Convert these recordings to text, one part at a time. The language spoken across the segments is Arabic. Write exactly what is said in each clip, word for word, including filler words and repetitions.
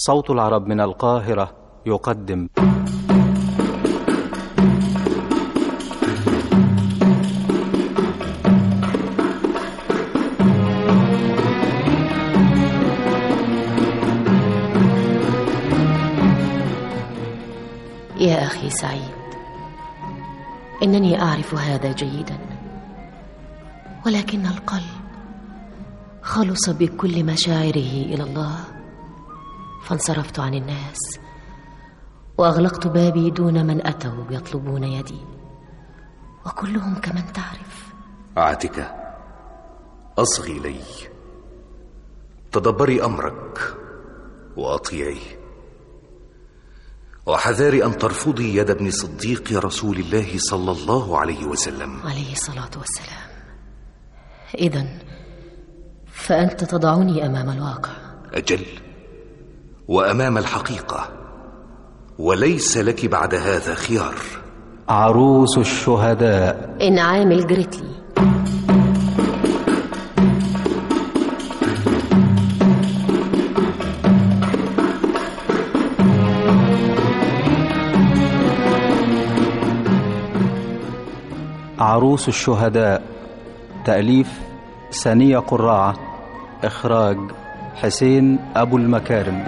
صوت العرب من القاهرة يقدم يا أخي سعيد، إنني أعرف هذا جيدا، ولكن القلب خلص بكل مشاعره إلى الله، فانصرفت عن الناس وأغلقت بابي دون من أتوا يطلبون يدي، وكلهم كمن تعرف. عاتكة، أصغي لي، تدبري أمرك وأطيعي، وحذاري أن ترفضي يد ابن صديق رسول الله صلى الله عليه وسلم عليه الصلاة والسلام. إذن فأنت تضعني أمام الواقع. أجل، وأمام الحقيقة، وليس لك بعد هذا خيار. عروس الشهداء إنعام الجريتلي. عروس الشهداء، تأليف سنية قراعة، إخراج حسين أبو المكارم.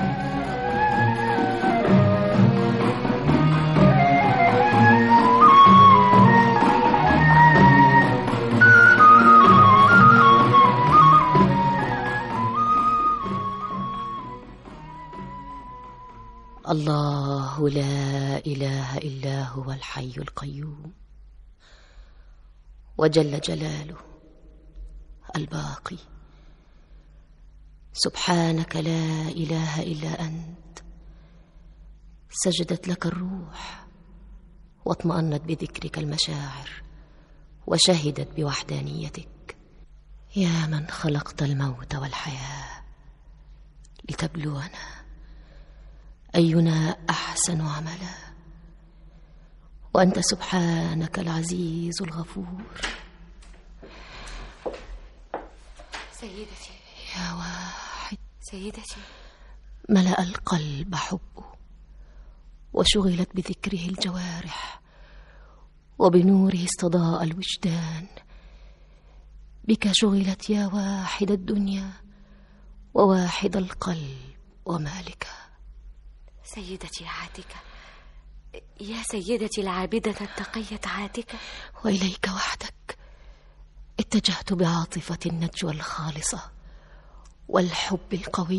الله لا إله إلا هو الحي القيوم، وجل جلاله الباقي. سبحانك لا إله إلا أنت، سجدت لك الروح واطمأنت بذكرك المشاعر، وشهدت بوحدانيتك. يا من خلقت الموت والحياة لتبلونا أينا أحسن عملا، وأنت سبحانك العزيز الغفور. سيدتي، يا واحد سيدتي، ملأ القلب حبه، وشغلت بذكره الجوارح، وبنوره استضاء الوجدان. بك شغلت يا واحد الدنيا وواحد القلب ومالكه. سيدتي عاتكة، يا سيدتي العابدة التقية عاتكة، وإليك وحدك اتجهت بعاطفة النجوى الخالصة والحب القوي،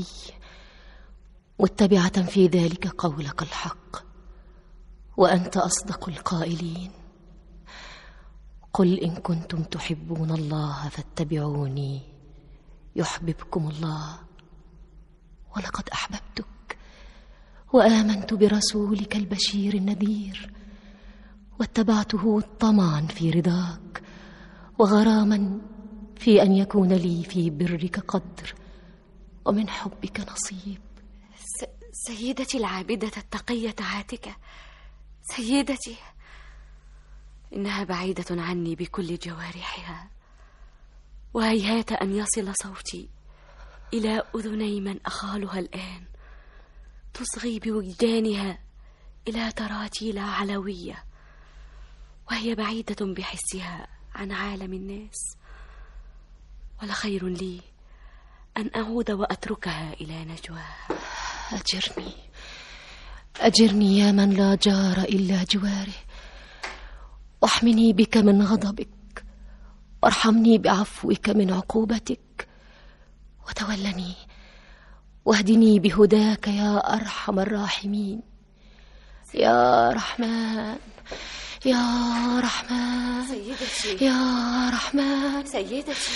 متبعة في ذلك قولك الحق، وأنت أصدق القائلين. قل إن كنتم تحبون الله فاتبعوني يحببكم الله. ولقد أحببتك وآمنت برسولك البشير النذير، واتبعته طمعا في رضاك، وغراما في أن يكون لي في برك قدر، ومن حبك نصيب. س... سيدتي العابدة التقية عاتكة، سيدتي، إنها بعيدة عني بكل جوارحها، وهيهات أن يصل صوتي إلى أذني من أخالها الآن، تصغي بوجدانها إلى تراتيل علوية، وهي بعيدة بحسها عن عالم الناس. ولخير لي أن أعود وأتركها إلى نجواها. أجرني أجرني يا من لا جار إلا جواره، واحمني بك من غضبك، وارحمني بعفوك من عقوبتك، وتولني واهدني بهداك يا أرحم الراحمين. يا رحمن يا رحمن سيدتي، يا رحمن. سيدتي،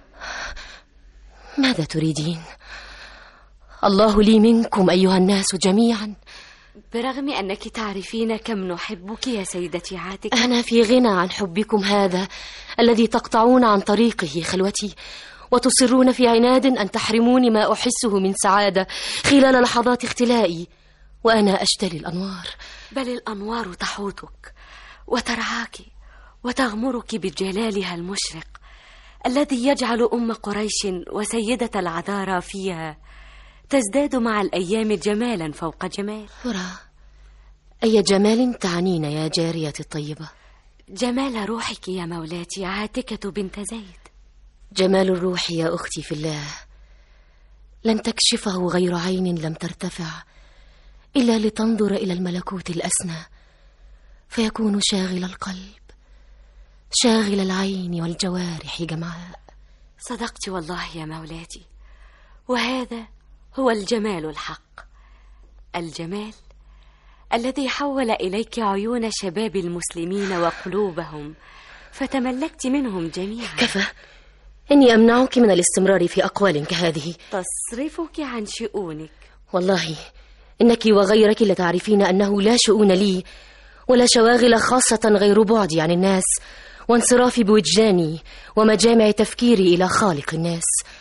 ماذا تريدين؟ الله لي منكم أيها الناس جميعا. برغم أنك تعرفين كم نحبك يا سيدتي عاتكة، أنا في غنى عن حبكم هذا الذي تقطعون عن طريقه خلوتي، وتصرون في عناد أن تحرموني ما أحسه من سعادة خلال لحظات اختلائي وأنا أشتري الأنوار. بل الأنوار تحوطك وترعاك وتغمرك بجلالها المشرق، الذي يجعل أم قريش وسيدة العذارى فيها تزداد مع الأيام جمالا فوق جمال. ترى أي جمال تعنين يا جارية الطيبة؟ جمال روحك يا مولاتي عاتكة بنت زيد. جمال الروح يا أختي في الله لن تكشفه غير عين لم ترتفع إلا لتنظر إلى الملكوت الأسنى، فيكون شاغل القلب شاغل العين والجوارح جمعاء. صدقت والله يا مولاتي، وهذا هو الجمال الحق، الجمال الذي حول إليك عيون شباب المسلمين وقلوبهم فتملكت منهم جميعا. كفى، إني أمنعك من الاستمرار في أقوال كهذه تصرفك عن شؤونك. والله إنك وغيرك لتعرفين أنه لا شؤون لي ولا شواغل خاصة غير بعدي عن الناس وانصرافي بوجداني ومجامع تفكيري إلى خالق الناس.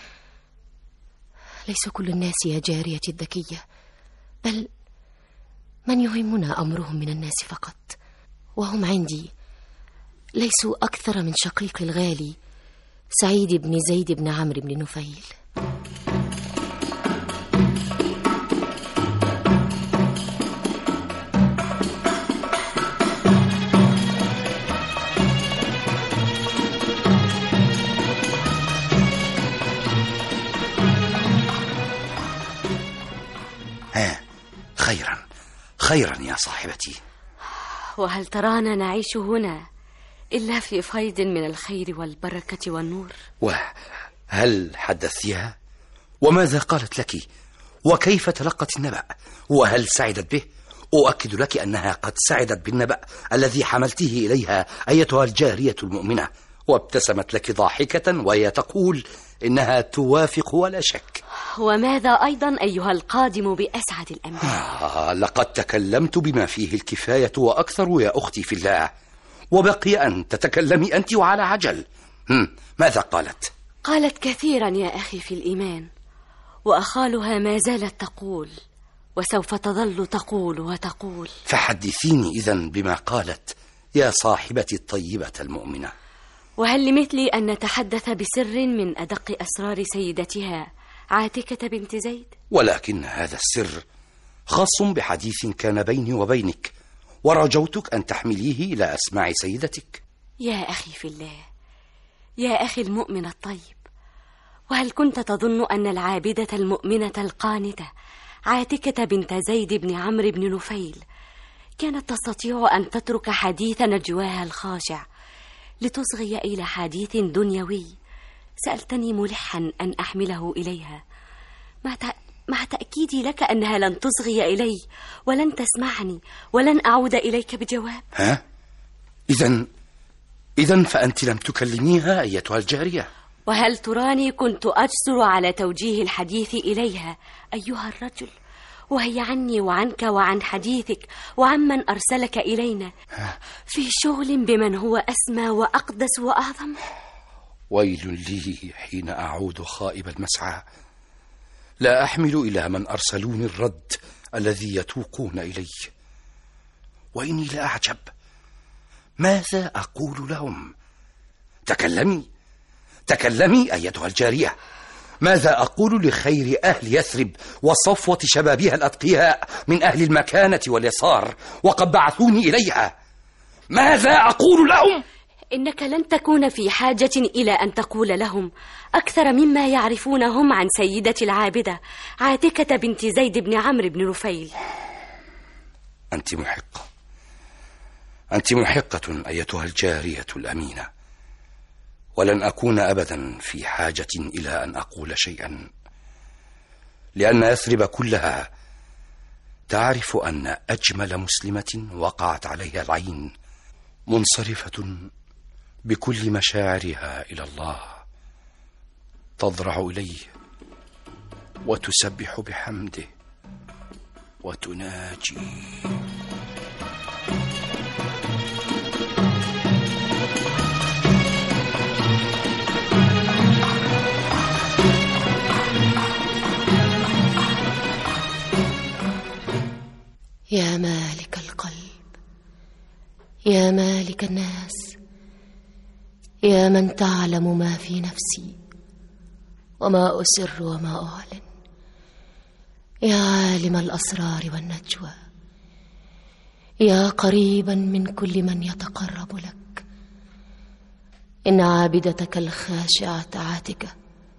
ليس كل الناس يا جاريتي الذكية، بل من يهمنا أمرهم من الناس فقط، وهم عندي ليسوا أكثر من شقيق الغالي سعيد بن زيد بن عمرو بن نفيل. ها، خيرا خيرا يا صاحبتي. وهل ترانا نعيش هنا إلا في فيض من الخير والبركة والنور؟ وهل حدثتها؟ وماذا قالت لك؟ وكيف تلقت النبأ؟ وهل سعدت به؟ أؤكد لك أنها قد سعدت بالنبأ الذي حملته إليها أيتها الجارية المؤمنة، وابتسمت لك ضاحكة وهي تقول إنها توافق ولا شك. وماذا أيضا أيها القادم بأسعد الأنباء؟ آه لقد تكلمت بما فيه الكفاية وأكثر يا أختي في الله، وبقي أن تتكلمي أنت وعلى عجل. هم ماذا قالت؟ قالت كثيرا يا أخي في الإيمان، وأخالها ما زالت تقول وسوف تظل تقول وتقول. فحدثيني إذن بما قالت يا صاحبتي الطيبة المؤمنة. وهل لمثلي أن نتحدث بسر من أدق أسرار سيدتها عاتكة بنت زيد؟ ولكن هذا السر خاص بحديث كان بيني وبينك، ورجوتك أن تحمليه إلى أسماع سيدتك. يا أخي في الله، يا أخي المؤمن الطيب، وهل كنت تظن أن العابدة المؤمنة القانتة عاتكة بنت زيد بن عمرو بن نفيل كانت تستطيع أن تترك حديث نجواها الخاشع لتصغي إلى حديث دنيوي سألتني ملحا أن أحمله إليها، مع, تأ... مع تأكيدي لك أنها لن تصغي إلي ولن تسمعني ولن أعود إليك بجواب؟ ها؟ إذن إذن فأنت لم تكلميها أيتها الجارية؟ وهل تراني كنت أجسر على توجيه الحديث إليها أيها الرجل، وهي عني وعنك وعن حديثك وعمن أرسلك إلينا في شغل بمن هو أسمى وأقدس وأعظم؟ ويل لي حين أعود خائب المسعى، لا أحمل إلى من أرسلوني الرد الذي يتوقون إلي. وإني لأعجب، ماذا أقول لهم؟ تكلمي تكلمي أيتها الجارية. ماذا أقول لخير أهل يثرب وصفوة شبابها الأتقياء من أهل المكانة واليسار وقد بعثوني إليها؟ ماذا أقول لهم؟ إنك لن تكون في حاجة إلى أن تقول لهم أكثر مما يعرفونهم عن سيدة العابدة عاتكة بنت زيد بن عمرو بن نفيل. أنت محقة، أنت محقة أيتها الجارية الأمينة، ولن أكون أبدا في حاجة إلى أن أقول شيئا، لأن يثرب كلها تعرف أن أجمل مسلمة وقعت عليها العين منصرفة بكل مشاعرها إلى الله، تضرع إليه وتسبح بحمده وتناجي. يا مالك القلب، يا مالك الناس، يا من تعلم ما في نفسي وما أسر وما أعلن، يا عالم الأسرار والنجوى، يا قريبا من كل من يتقرب لك، إن عابدتك الخاشعة عاتكة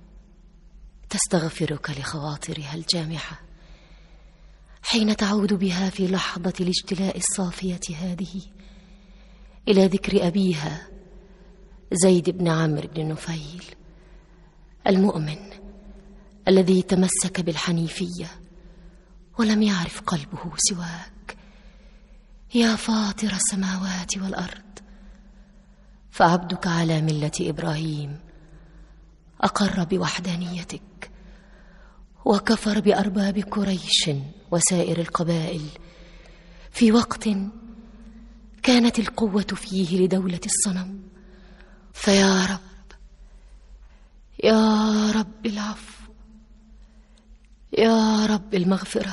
تستغفرك لخواطرها الجامحة حين تعود بها في لحظة الاجتلاء الصافية هذه إلى ذكر أبيها زيد بن عمرو بن نفيل المؤمن الذي تمسك بالحنيفية ولم يعرف قلبه سواك. يا فاطر السماوات والأرض، فعبدك على ملة إبراهيم أقر بوحدانيتك وكفر بأرباب قريش وسائر القبائل في وقت كانت القوة فيه لدولة الصنم. فيا رب، يا رب العفو، يا رب المغفرة،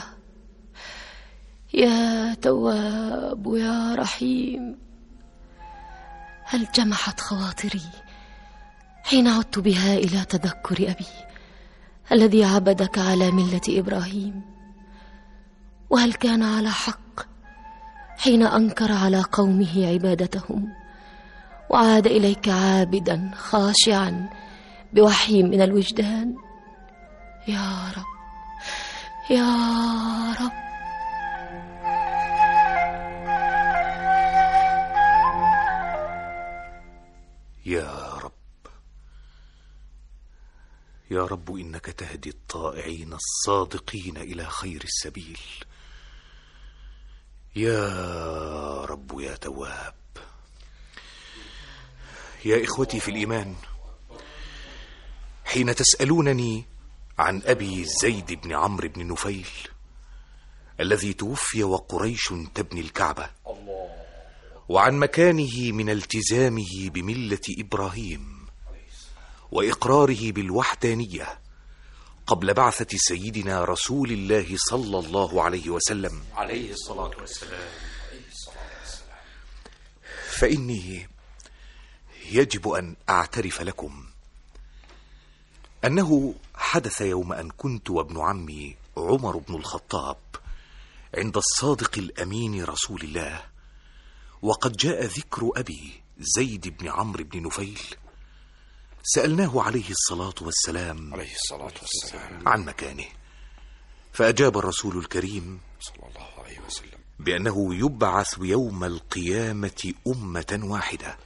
يا تواب يا رحيم. هل جمحت خواطري حين عدت بها إلى تذكر أبي الذي عبدك على ملة إبراهيم؟ وهل كان على حق حين أنكر على قومه عبادتهم وعاد إليك عابدا خاشعا بوحي من الوجدان؟ يا رب، يا رب. يا رب، يا رب، إنك تهدي الطائعين الصادقين إلى خير السبيل. يا رب يا تواب. يا إخوتي في الإيمان، حين تسألونني عن أبي زيد بن عمرو بن نفيل الذي توفي وقريش تبني الكعبة، وعن مكانه من التزامه بملة إبراهيم وإقراره بالوحدانية قبل بعثة سيدنا رسول الله صلى الله عليه وسلم عليه الصلاة والسلام، فإني يجب أن أعترف لكم أنه حدث يوم أن كنت وابن عمي عمر بن الخطاب عند الصادق الأمين رسول الله، وقد جاء ذكر أبي زيد بن عمرو بن نفيل، سألناه عليه الصلاة والسلام عليه الصلاة والسلام عن مكانه، فأجاب الرسول الكريم صلى الله عليه وسلم بأنه يبعث يوم القيامة أمة واحدة.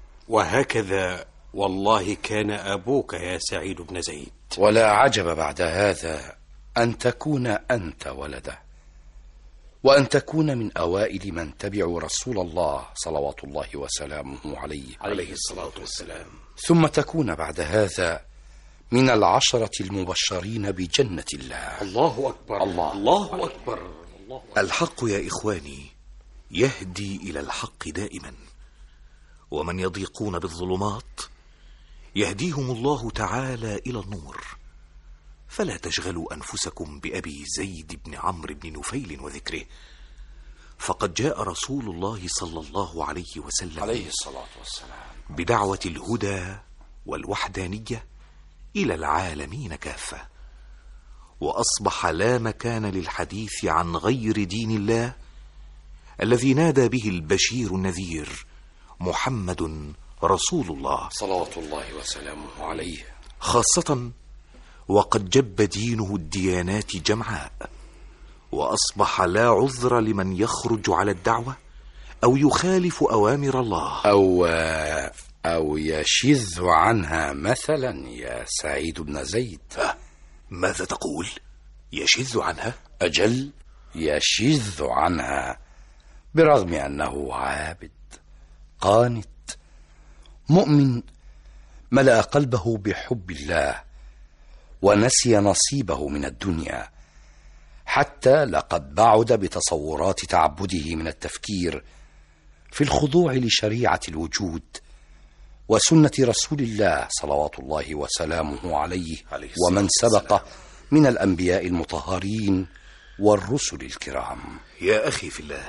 وهكذا والله كان أبوك يا سعيد بن زيد. ولا عجب بعد هذا أن تكون أنت ولده، وأن تكون من أوائل من تبعوا رسول الله صلوات الله وسلامه عليه عليه الصلاة والسلام، ثم تكون بعد هذا من العشرة المبشرين بجنة الله. الله أكبر، الله, الله أكبر. الله أكبر. الحق يا إخواني يهدي إلى الحق دائما، ومن يضيقون بالظلمات يهديهم الله تعالى إلى النور. فلا تشغلوا أنفسكم بأبي زيد بن عمرو بن نفيل وذكره، فقد جاء رسول الله صلى الله عليه وسلم عليه الصلاة والسلام بدعوة الهدى والوحدانية إلى العالمين كافة، وأصبح لا مكان للحديث عن غير دين الله الذي نادى به البشير النذير محمد رسول الله صلوات الله وسلامه عليه، خاصة وقد جب دينه الديانات جمعاء، وأصبح لا عذر لمن يخرج على الدعوة أو يخالف أوامر الله أو أو يشذ عنها مثلا يا سعيد بن زيد. أه؟ ماذا تقول؟ يشذ عنها؟ أجل، يشذ عنها، برغم أنه عابد قانت مؤمن ملأ قلبه بحب الله ونسي نصيبه من الدنيا، حتى لقد بعد بتصورات تعبده من التفكير في الخضوع لشريعة الوجود وسنة رسول الله صلوات الله وسلامه عليه ومن سبق من الأنبياء المطهرين والرسل الكرام. يا أخي في الله،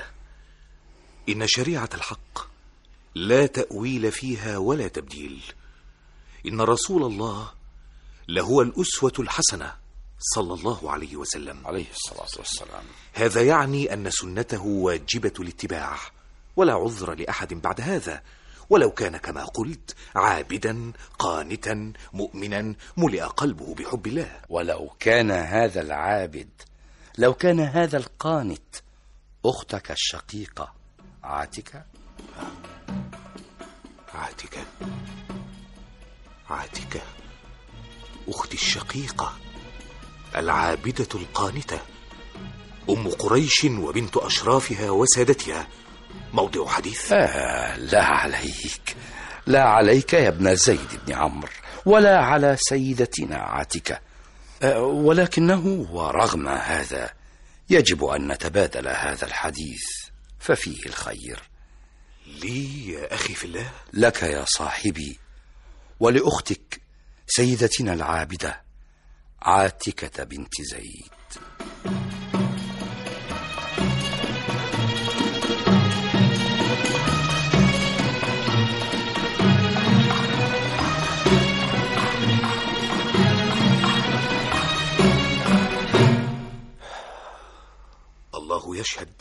إن شريعة الحق لا تأويل فيها ولا تبديل. إن رسول الله لهو الأسوة الحسنة صلى الله عليه وسلم عليه الصلاة والسلام. هذا يعني أن سنته واجبة الاتباع، ولا عذر لأحد بعد هذا، ولو كان كما قلت عابدا قانتا مؤمنا ملئ قلبه بحب الله. ولو كان هذا العابد، لو كان هذا القانت أختك الشقيقة عاتكة. عاتكة عاتكة أختي الشقيقة العابدة القانتة، أم قريش وبنت أشرافها وسادتها، موضع حديث؟ آه لا عليك، لا عليك يا ابن زيد بن عمرو، ولا على سيدتنا عاتكة. آه ولكنه ورغم هذا يجب أن نتبادل هذا الحديث ففيه الخير. لي يا أخي في الله؟ لك يا صاحبي، ولأختك سيدتنا العابدة عاتكة بنت زيد. الله يشهد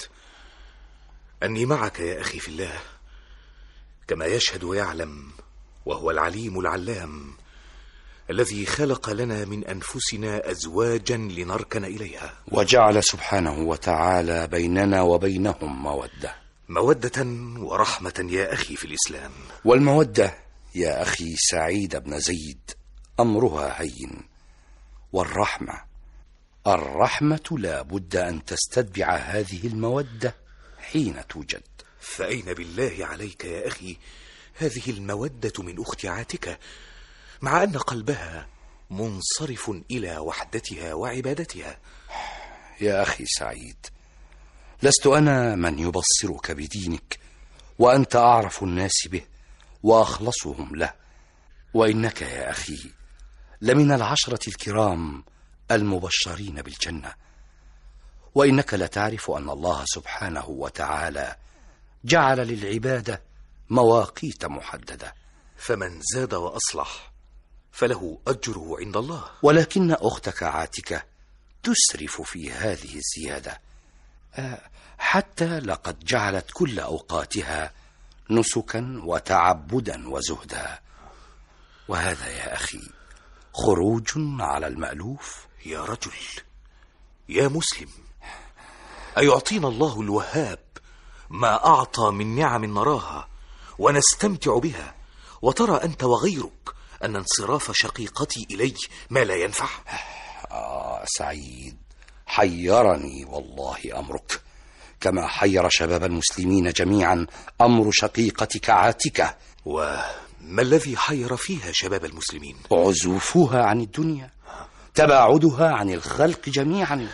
أني معك يا أخي في الله، كما يشهد ويعلم وهو العليم العلام الذي خلق لنا من أنفسنا أزواجا لنركن إليها، وجعل سبحانه وتعالى بيننا وبينهم مودة مودة ورحمة يا أخي في الإسلام. والمودة يا أخي سعيد بن زيد أمرها هين، والرحمة الرحمة لا بد أن تستتبع هذه المودة حين توجد. فأين بالله عليك يا أخي هذه المودة من أخت عاتكة، مع أن قلبها منصرف إلى وحدتها وعبادتها؟ يا أخي سعيد، لست أنا من يبصرك بدينك، وأنت أعرف الناس به وأخلصهم له، وإنك يا أخي لمن العشرة الكرام المبشرين بالجنة، وإنك لتعرف أن الله سبحانه وتعالى جعل للعبادة مواقيت محددة، فمن زاد وأصلح فله أجره عند الله. ولكن أختك عاتكة تسرف في هذه الزيادة، حتى لقد جعلت كل أوقاتها نسكا وتعبدا وزهدا، وهذا يا أخي خروج على المألوف. يا رجل، يا مسلم، أيعطينا الله الوهاب ما أعطى من نعم نراها ونستمتع بها، وترى أنت وغيرك أن انصراف شقيقتي إلي ما لا ينفع؟ آه سعيد، حيرني والله أمرك، كما حير شباب المسلمين جميعا أمر شقيقتك عاتكة. وما الذي حير فيها شباب المسلمين؟ عزوفها عن الدنيا، تباعدها عن الخلق جميعا.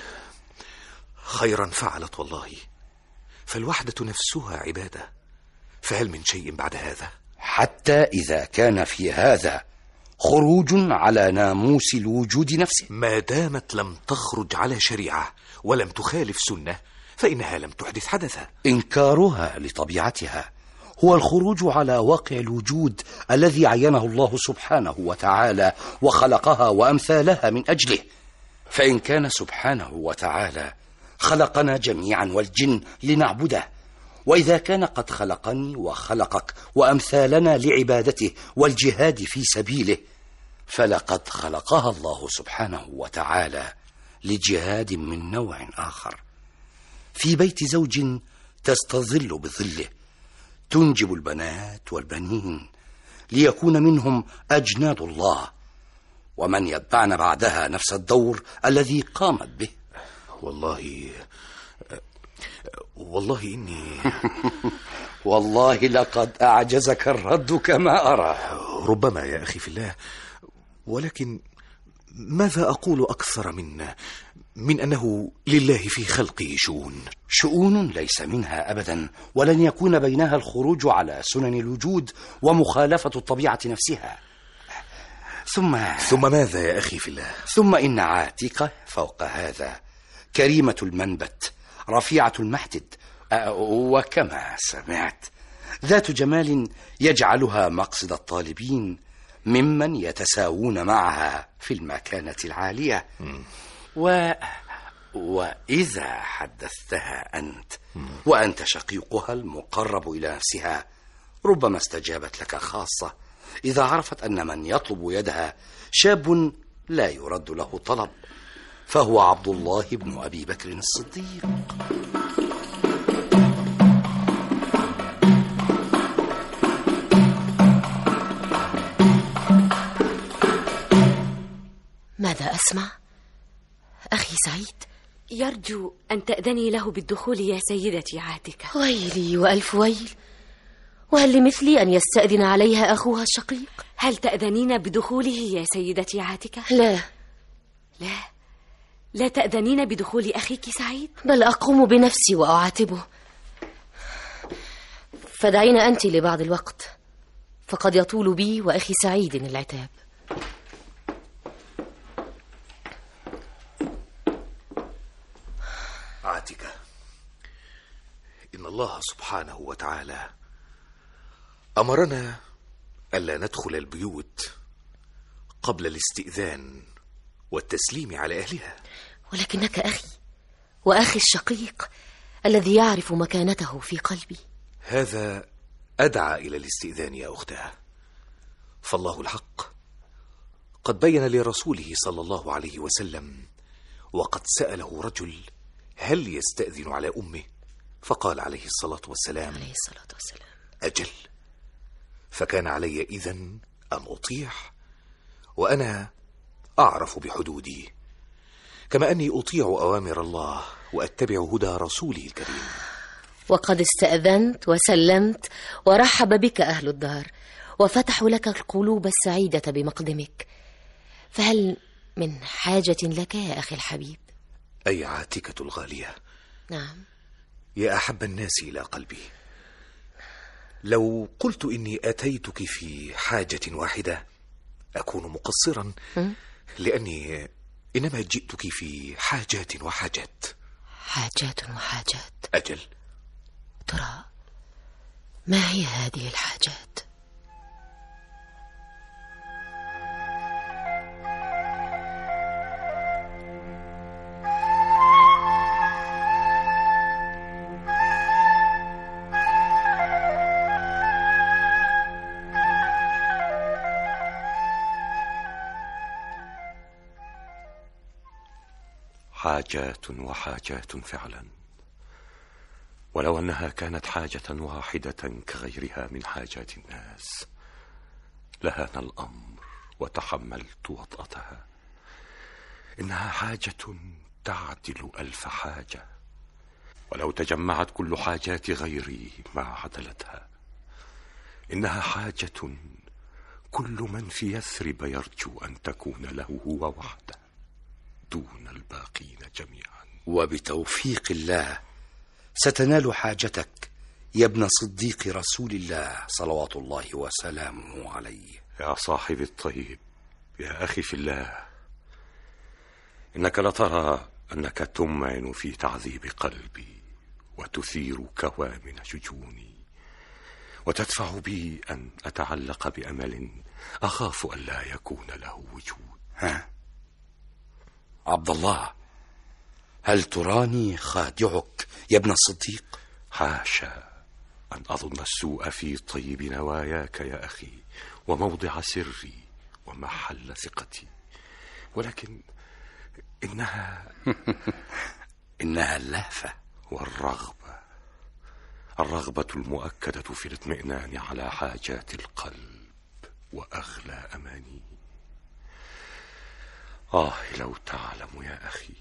خيرا فعلت والله، فالوحدة نفسها عبادة، فهل من شيء بعد هذا؟ حتى إذا كان في هذا خروج على ناموس الوجود نفسه، ما دامت لم تخرج على شريعة ولم تخالف سنة فإنها لم تحدث حدثا. إنكارها لطبيعتها هو الخروج على واقع الوجود الذي عينه الله سبحانه وتعالى وخلقها وأمثالها من أجله. فإن كان سبحانه وتعالى خلقنا جميعا والجن لنعبده، وإذا كان قد خلقني وخلقك وأمثالنا لعبادته والجهاد في سبيله، فلقد خلقها الله سبحانه وتعالى لجهاد من نوع آخر، في بيت زوج تستظل بظله، تنجب البنات والبنين ليكون منهم أجناد الله، ومن يتبعن بعدها نفس الدور الذي قامت به. والله والله إني والله لقد أعجزك الرد كما أرى. ربما يا أخي في الله، ولكن ماذا أقول أكثر من من أنه لله في خلقه شؤون شؤون ليس منها أبدا، ولن يكون بينها الخروج على سنن الوجود ومخالفة الطبيعة نفسها. ثم ثم ماذا يا أخي في الله؟ ثم إن عاتكة فوق هذا كريمة المنبت، رفيعة المحتد، وكما سمعت ذات جمال يجعلها مقصد الطالبين ممن يتساوون معها في المكانة العالية. و... وإذا حدثتها أنت وأنت شقيقها المقرب إلى نفسها ربما استجابت لك خاصة إذا عرفت أن من يطلب يدها شاب لا يرد له طلب، فهو عبد الله بن أبي بكر الصديق. ماذا أسمع؟ أخي سعيد يرجو أن تأذني له بالدخول يا سيدتي عاتكة. ويلي وألف ويل، وهل لمثلي أن يستأذن عليها أخوها الشقيق؟ هل تأذنين بدخوله يا سيدتي عاتكة؟ لا لا لا تأذنين بدخول أخيك سعيد؟ بل أقوم بنفسي وأعاتبه. فدعينا أنت لبعض الوقت، فقد يطول بي وأخي سعيد العتاب. عاتكة، إن الله سبحانه وتعالى أمرنا ألا ندخل البيوت قبل الاستئذان والتسليم على أهلها. ولكنك أخي وأخي الشقيق الذي يعرف مكانته في قلبي. هذا أدعى إلى الاستئذان يا أختها، فالله الحق قد بين لرسوله صلى الله عليه وسلم وقد سأله رجل هل يستأذن على أمه، فقال عليه الصلاة والسلام عليه الصلاة والسلام أجل، فكان علي إذن أن أطيع، وأنا أعرف بحدودي، كما أني أطيع أوامر الله وأتبع هدى رسوله الكريم. وقد استأذنت وسلمت ورحب بك أهل الدار وفتحوا لك القلوب السعيدة بمقدمك، فهل من حاجة لك يا أخي الحبيب؟ أي عاتكة الغالية، نعم يا أحب الناس إلى قلبي، لو قلت إني أتيتك في حاجة واحدة أكون مقصرا، لأني إنما جئتك في حاجات وحاجات. حاجات وحاجات؟ أجل. ترى ما هي هذه الحاجات؟ حاجات وحاجات فعلا، ولو أنها كانت حاجة واحدة كغيرها من حاجات الناس لهان الأمر وتحملت وطأتها. إنها حاجة تعدل ألف حاجة، ولو تجمعت كل حاجات غيري ما عدلتها. إنها حاجة كل من في يثرب يرجو أن تكون له هو وحده دون الباقين جميعا. وبتوفيق الله ستنال حاجتك يا ابن صديق رسول الله صلوات الله وسلامه عليه. يا صاحبي الطيب، يا أخي في الله، إنك لترى أنك تمعن في تعذيب قلبي وتثير كوامن شجوني وتدفع بي أن أتعلق بأمل أخاف أن لا يكون له وجود. ها عبد الله، هل تراني خادعك يا ابن الصديق؟ حاشا أن أظن السوء في طيب نواياك يا أخي وموضع سري ومحل ثقتي، ولكن إنها إنها اللهفة والرغبة، الرغبة المؤكدة في الاطمئنان على حاجات القلب وأغلى أماني. آه لو تعلم يا أخي،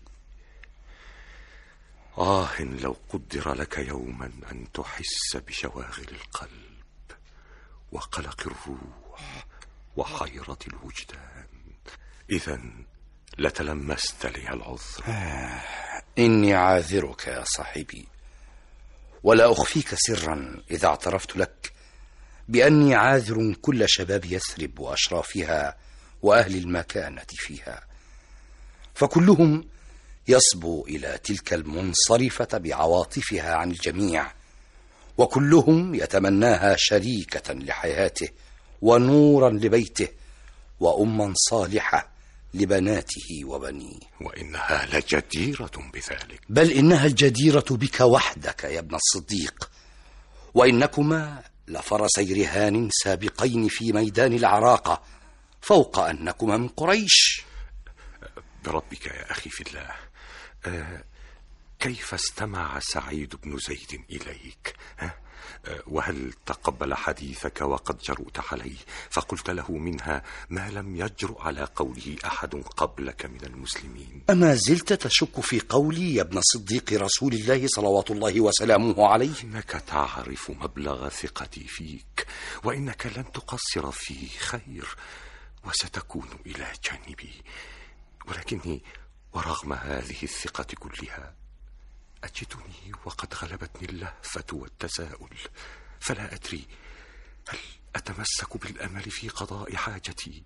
آه لو قدر لك يوما أن تحس بشواغل القلب وقلق الروح وحيرة الوجدان، إذن لتلمست لي العذر. آه إني عاذرك يا صاحبي، ولا أخفيك سرا إذا اعترفت لك بأني عاذر كل شباب يثرب وأشرافها وأهل المكانة فيها، فكلهم يصبو إلى تلك المنصرفة بعواطفها عن الجميع، وكلهم يتمناها شريكة لحياته ونورا لبيته وأما صالحة لبناته وبنيه. وإنها لجديرة بذلك. بل إنها الجديرة بك وحدك يا ابن الصديق، وإنكما لفرسي رهان سابقين في ميدان العراقة، فوق أنكما من قريش. بربك يا أخي في الله، أه كيف استمع سعيد بن زيد إليك؟ أه وهل تقبل حديثك وقد جرؤت عليه فقلت له منها ما لم يجرؤ على قوله أحد قبلك من المسلمين؟ أما زلت تشك في قولي يا ابن صديق رسول الله صلوات الله وسلامه عليه؟ إنك تعرف مبلغ ثقتي فيك، وإنك لن تقصر في خير، وستكون إلى جانبي. ولكني ورغم هذه الثقة كلها أجدني وقد غلبتني اللهفة والتساؤل، فلا أدري هل أتمسك بالأمل في قضاء حاجتي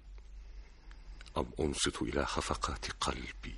أم أنصت إلى خفقات قلبي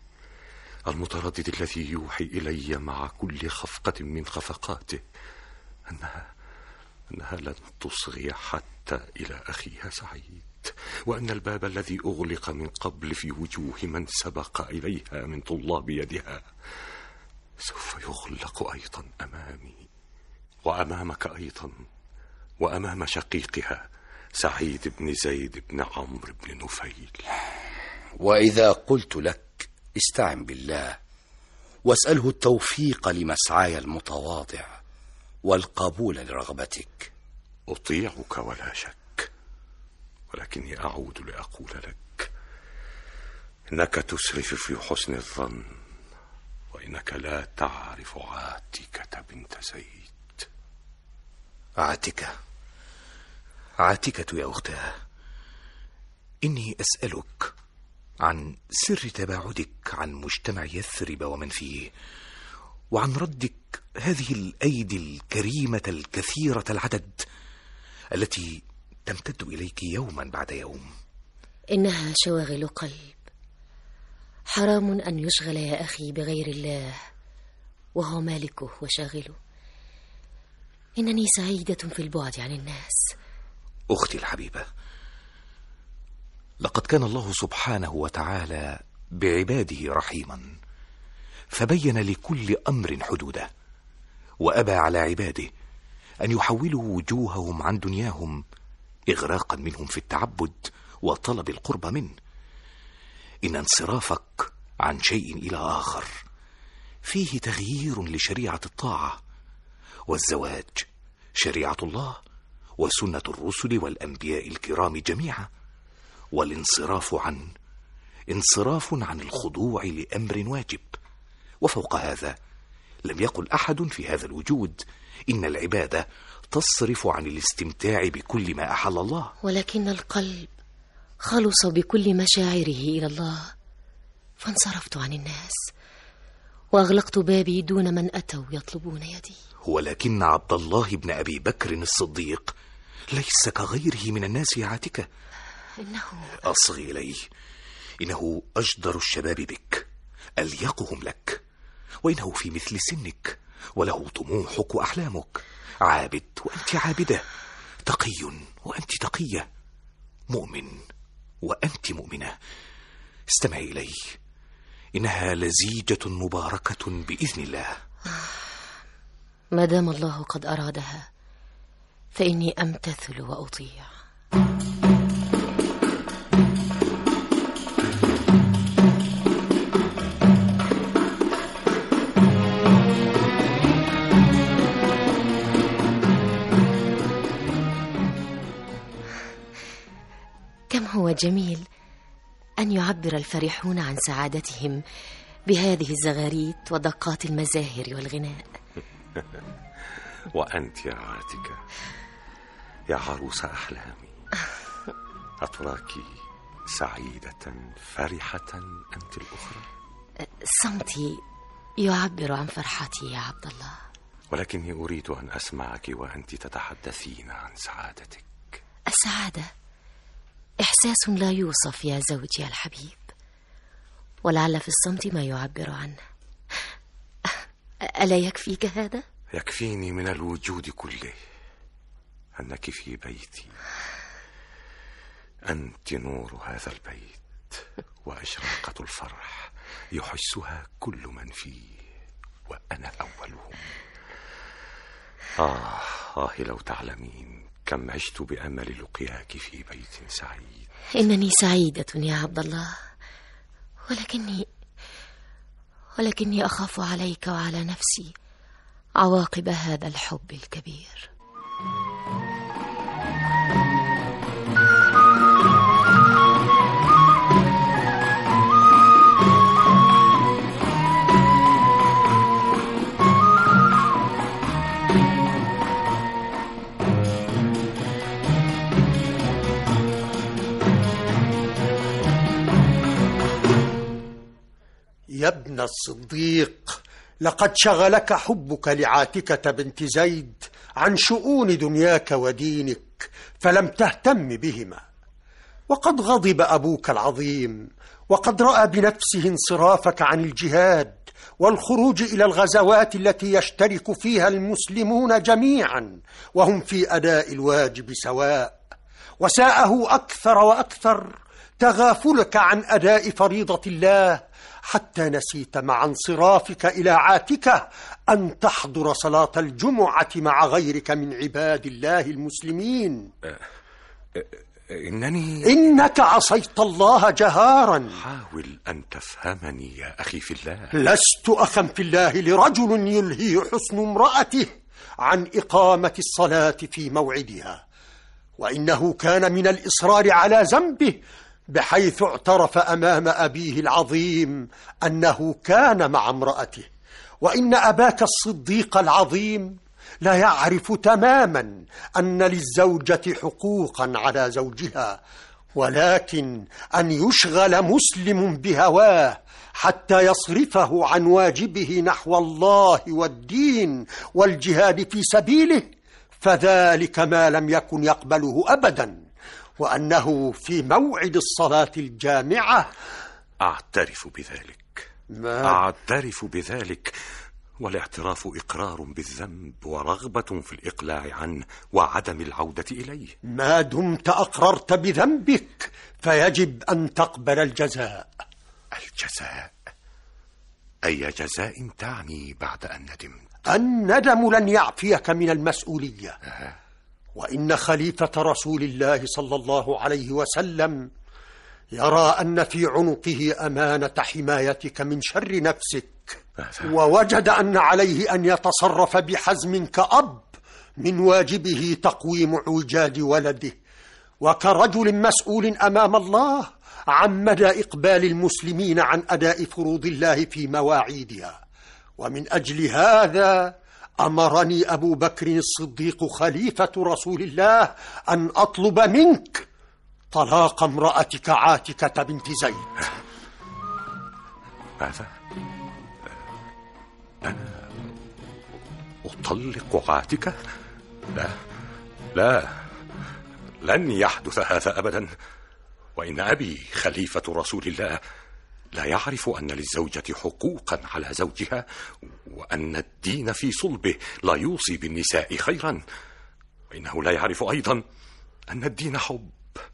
المتردد الذي يوحي إلي مع كل خفقة من خفقاته أنها أنها لن تصغي حتى إلى أخيها سعيد، وأن الباب الذي أغلق من قبل في وجوه من سبق إليها من طلاب يدها سوف يغلق أيضا أمامي وأمامك أيضا وأمام شقيقها سعيد بن زيد بن عمرو بن نفيل. وإذا قلت لك استعن بالله واسأله التوفيق لمسعاي المتواضع والقبول لرغبتك. أطيعك ولا شك، ولكني أعود لأقول لك إنك تسرف في حسن الظن، وإنك لا تعرف عاتكة بنت زيد. عاتكة عاتكة يا أختاه، إني أسألك عن سر تباعدك عن مجتمع يثرب ومن فيه، وعن ردك هذه الأيدي الكريمة الكثيرة العدد التي تمتد إليك يوما بعد يوم. إنها شواغل قلب، حرام أن يشغل يا أخي بغير الله وهو مالكه وشاغله. إنني سعيدة في البعد عن الناس. أختي الحبيبة، لقد كان الله سبحانه وتعالى بعباده رحيما، فبين لكل أمر حدوده، وأبى على عباده أن يحولوا وجوههم عن دنياهم إغراقا منهم في التعبد وطلب القرب منه. إن انصرافك عن شيء إلى آخر فيه تغيير لشريعة الطاعة، والزواج شريعة الله وسنة الرسل والأنبياء الكرام جميعا، والانصراف عنه انصراف عن الخضوع لأمر واجب. وفوق هذا لم يقل أحد في هذا الوجود إن العبادة تصرف عن الاستمتاع بكل ما أحل الله، ولكن القلب خلص بكل مشاعره إلى الله، فانصرفت عن الناس وأغلقت بابي دون من أتوا يطلبون يدي. ولكن عبد الله بن أبي بكر الصديق ليس كغيره من الناس يا عاتكة. إنه أصغي إليه، إنه أجدر الشباب بك، أليقهم لك، وإنه في مثل سنك، وله طموحك وأحلامك، عابد وأنت عابدة، تقي وأنت تقية، مؤمن وأنت مؤمنة. استمعي إلي، إنها لزيجة مباركة بإذن الله. ما دام الله قد أرادها فإني أمتثل وأطيع. كم هو جميل أن يعبر الفرحون عن سعادتهم بهذه الزغاريت ودقات المزاهر والغناء. وأنت يا عاتكة يا عروس أحلامي، أتراك سعيدة فرحة أنت الأخرى؟ صمتي يعبر عن فرحتي يا عبد الله، ولكني أريد أن أسمعك وأنت تتحدثين عن سعادتك. السعادة إحساس لا يوصف يا زوجي الحبيب، ولعل في الصمت ما يعبر عنه. ألا يكفيك هذا؟ يكفيني من الوجود كله أنك في بيتي، أنت نور هذا البيت، وإشراقة الفرح يحسها كل من فيه وأنا أولهم. آه آه لو تعلمين كم عشت بأمل لقياك في بيت سعيد. إنني سعيدة يا عبد الله، ولكني ولكني أخاف عليك وعلى نفسي عواقب هذا الحب الكبير. يا ابن الصديق، لقد شغلك حبك لعاتكة بنت زيد عن شؤون دنياك ودينك، فلم تهتم بهما. وقد غضب أبوك العظيم، وقد رأى بنفسه انصرافك عن الجهاد والخروج إلى الغزوات التي يشترك فيها المسلمون جميعا وهم في أداء الواجب سواء. وساءه أكثر وأكثر تغافلك عن أداء فريضة الله، حتى نسيت مع انصرافك إلى عاتكة أن تحضر صلاة الجمعة مع غيرك من عباد الله المسلمين. إنني إنك عصيت الله جهارا. حاول أن تفهمني يا أخي في الله. لست أخا في الله لرجل يلهي حسن امرأته عن إقامة الصلاة في موعدها، وإنه كان من الإصرار على ذنبه، بحيث اعترف أمام أبيه العظيم أنه كان مع امرأته. وإن أباك الصديق العظيم لا يعرف تماما أن للزوجة حقوقا على زوجها، ولكن أن يشغل مسلم بهواه حتى يصرفه عن واجبه نحو الله والدين والجهاد في سبيله، فذلك ما لم يكن يقبله أبدا، وأنه في موعد الصلاة الجامعة. أعترف بذلك ما؟ أعترف بذلك، والاعتراف إقرار بالذنب ورغبة في الإقلاع عنه وعدم العودة إليه. ما دمت أقررت بذنبك فيجب أن تقبل الجزاء. الجزاء؟ أي جزاء تعني بعد أن ندمت؟ الندم لن يعفيك من المسؤولية. أه. وإن خليفة رسول الله صلى الله عليه وسلم يرى أن في عنقه أمانة حمايتك من شر نفسك، ووجد أن عليه أن يتصرف بحزم كأب من واجبه تقويم اعوجاج ولده، وكرجل مسؤول أمام الله عن مدى إقبال المسلمين عن أداء فروض الله في مواعيدها. ومن أجل هذا أمرني أبو بكر الصديق خليفة رسول الله أن أطلب منك طلاق امرأتك عاتكة بنت زيد. ماذا؟ أنا أطلق عاتكة؟ لا لا، لن يحدث هذا أبدا. وإن أبي خليفة رسول الله لا يعرف أن للزوجة حقوقا على زوجها، وأن الدين في صلبه لا يوصي بالنساء خيرا، وإنه لا يعرف أيضا أن الدين حب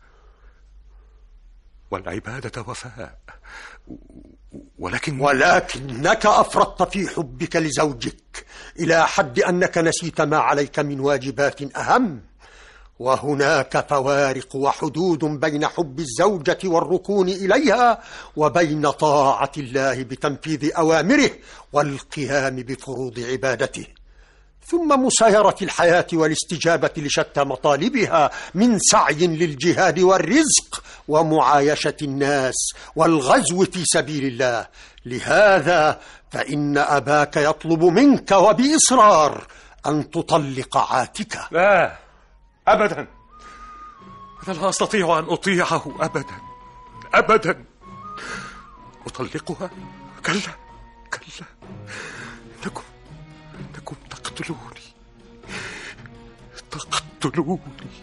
والعبادة وفاء. ولكن ولكنك أفرطت في حبك لزوجك إلى حد أنك نسيت ما عليك من واجبات أهم. وهناك فوارق وحدود بين حب الزوجة والركون إليها وبين طاعة الله بتنفيذ أوامره والقيام بفروض عبادته، ثم مسايرة الحياة والاستجابة لشتى مطالبها من سعي للجهاد والرزق ومعايشة الناس والغزو في سبيل الله. لهذا فإن أباك يطلب منك وبإصرار أن تطلق عاتكة. لا أبدا، أنا لا أستطيع أن أطيعه أبدا أبدا. أطلقها؟ كلا كلا، إنكم إنكم تقتلوني تقتلوني.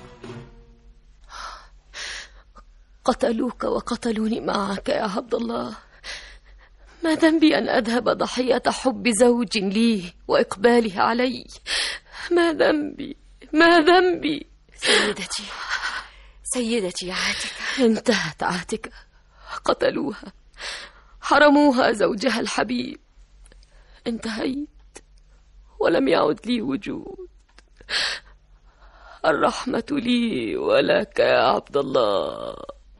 قتلوك وقتلوني معك يا عبد الله. ما ذنبي أن أذهب ضحية حب زوج لي وإقباله علي؟ ما ذنبي ما ذنبي سيدتي سيدتي يا عاتكة. انتهت عاتكة، قتلوها، حرموها زوجها الحبيب. انتهيت ولم يعد لي وجود. الرحمة لي ولك يا عبد الله.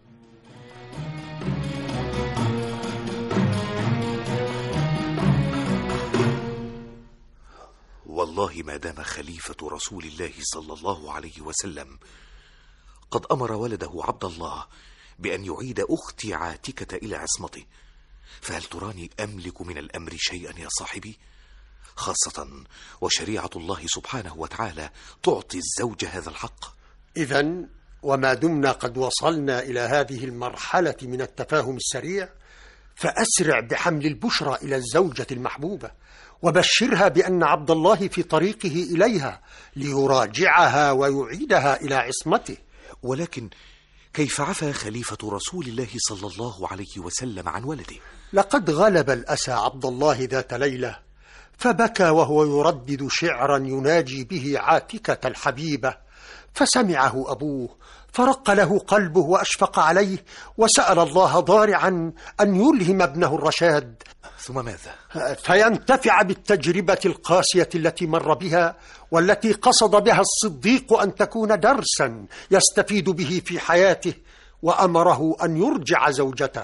والله ما دام خليفة رسول الله صلى الله عليه وسلم قد أمر ولده عبد الله بأن يعيد أختي عاتكة إلى عصمته، فهل تراني أملك من الأمر شيئا يا صاحبي؟ خاصة وشريعة الله سبحانه وتعالى تعطي الزوج هذا الحق. إذن وما دمنا قد وصلنا إلى هذه المرحلة من التفاهم السريع، فأسرع بحمل البشرى إلى الزوجة المحبوبة، وبشرها بأن عبد الله في طريقه إليها ليراجعها ويعيدها إلى عصمته. ولكن كيف عفى خليفة رسول الله صلى الله عليه وسلم عن ولده؟ لقد غلب الأسى عبد الله ذات ليلة، فبكى وهو يردد شعرا يناجي به عاتكة الحبيبة، فسمعه أبوه فرق له قلبه وأشفق عليه، وسأل الله ضارعا أن يلهم ابنه الرشاد. ثم ماذا؟ فينتفع بالتجربة القاسية التي مر بها، والتي قصد بها الصديق أن تكون درسا يستفيد به في حياته، وأمره أن يرجع زوجته.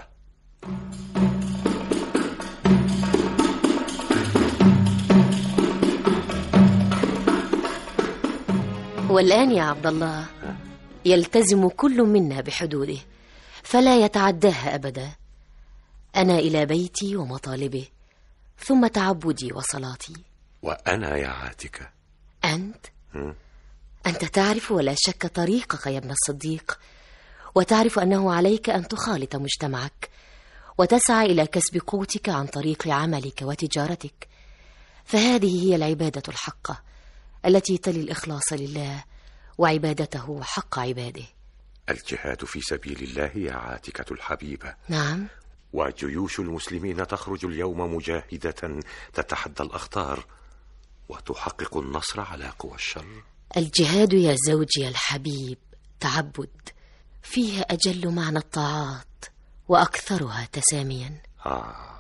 والآن يا عبد الله يلتزم كل منا بحدوده، فلا يتعداها أبدا. أنا إلى بيتي ومطالبه، ثم تعبدي وصلاتي. وأنا يا عاتكة؟ أنت؟ م? أنت تعرف ولا شك طريقك يا ابن الصديق، وتعرف أنه عليك أن تخالط مجتمعك وتسعى إلى كسب قوتك عن طريق عملك وتجارتك، فهذه هي العبادة الحقة التي تلي الإخلاص لله وعبادته حق عباده. الجهاد في سبيل الله يا عاتكة الحبيبة. نعم. وجيوش المسلمين تخرج اليوم مجاهدة تتحدى الأخطار وتحقق النصر على قوى الشر. الجهاد يا زوجي الحبيب تعبد، فيه أجل معنى الطاعات وأكثرها تساميا. آه،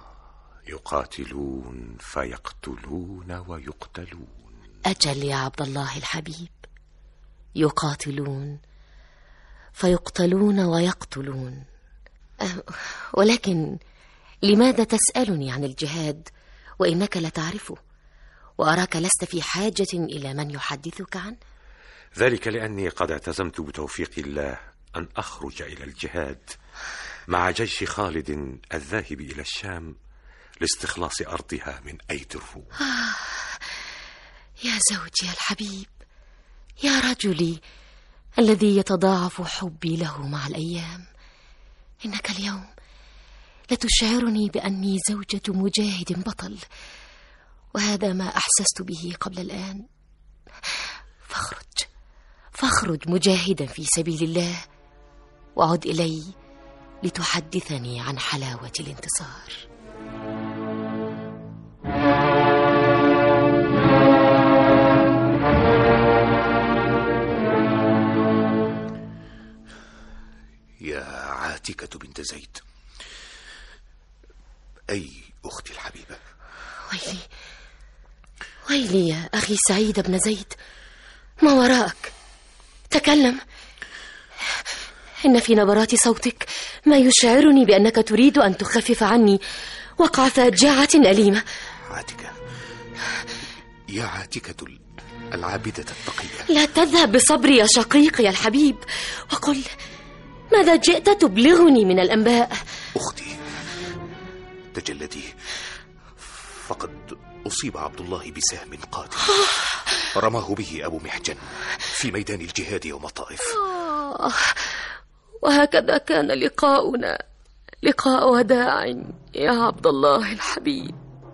يقاتلون فيقتلون ويقتلون. أجل يا عبد الله الحبيب، يقاتلون فيقتلون ويقتلون. أه ولكن لماذا تسألني عن الجهاد وإنك لا تعرفه، وأراك لست في حاجة إلى من يحدثك عنه؟ ذلك لأني قد اعتزمت بتوفيق الله أن أخرج إلى الجهاد مع جيش خالد الذاهب إلى الشام لاستخلاص أرضها من أيدي الروم. آه يا زوجي الحبيب، يا رجلي الذي يتضاعف حبي له مع الأيام، إنك اليوم لتشعرني بأني زوجة مجاهد بطل، وهذا ما أحسست به قبل الآن. فاخرج فاخرج مجاهدا في سبيل الله، وعد إلي لتحدثني عن حلاوة الانتصار. يا عاتكة بنت زيد، أي أختي الحبيبة. ويلي ويلي يا أخي سعيد بن زيد، ما وراءك؟ تكلم، إن في نبرات صوتك ما يشعرني بأنك تريد أن تخفف عني وقع فاجعة أليمة. عاتكة، يا عاتكة العابدة التقية، لا تذهب بصبري يا شقيقي الحبيب، وقل ماذا جئت تبلغني من الأنباء؟ أختي تجلدي، فقد أصيب عبد الله بسهم قاتل رماه به أبو محجن في ميدان الجهاد يوم الطائف. آه، وهكذا كان لقاؤنا، لقاء وداع يا عبد الله الحبيب.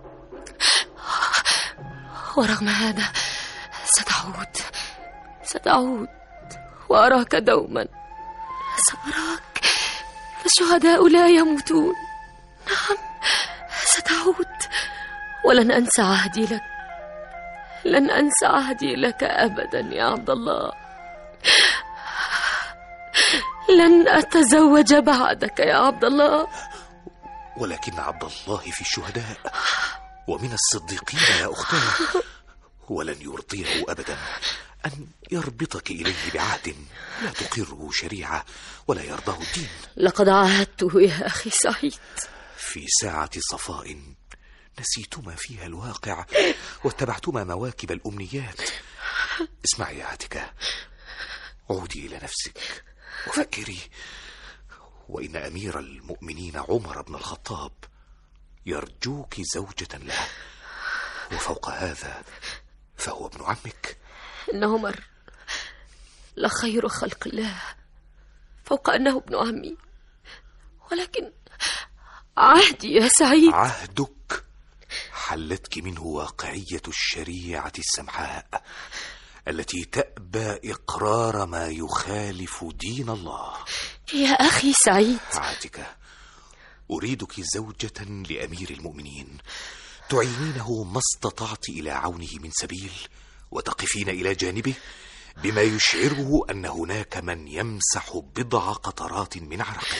ورغم هذا ستعود ستعود وأراك دوما، سأراك، فالشهداء لا يموتون. نعم ستعود، ولن أنسى عهدي لك، لن أنسى عهدي لك أبدا يا عبد الله. لن أتزوج بعدك يا عبد الله. ولكن عبد الله في الشهداء ومن الصديقين يا أختاه، ولن يرضيه أبدا أن يربطك إليه بعهد لا تقره شريعة ولا يرضاه الدين. لقد عاهدته يا أخي سعيد. في ساعة صفاء نسيتما فيها الواقع واتبعتما مواكب الأمنيات. اسمعي يا عاتكة، عودي إلى نفسك وفكري، وإن أمير المؤمنين عمر بن الخطاب يرجوك زوجة له، وفوق هذا فهو ابن عمك. إن عمر لخير خلق الله، فوق أنه ابن عمي، ولكن عهدي يا سعيد. عهدك حلتك منه واقعية الشريعة السمحاء التي تأبى إقرار ما يخالف دين الله. يا أخي سعيد، عاتكة، أريدك زوجة لأمير المؤمنين تعينينه ما استطعت إلى عونه من سبيل، وتقفين إلى جانبه بما يشعره أن هناك من يمسح بضع قطرات من عرقه.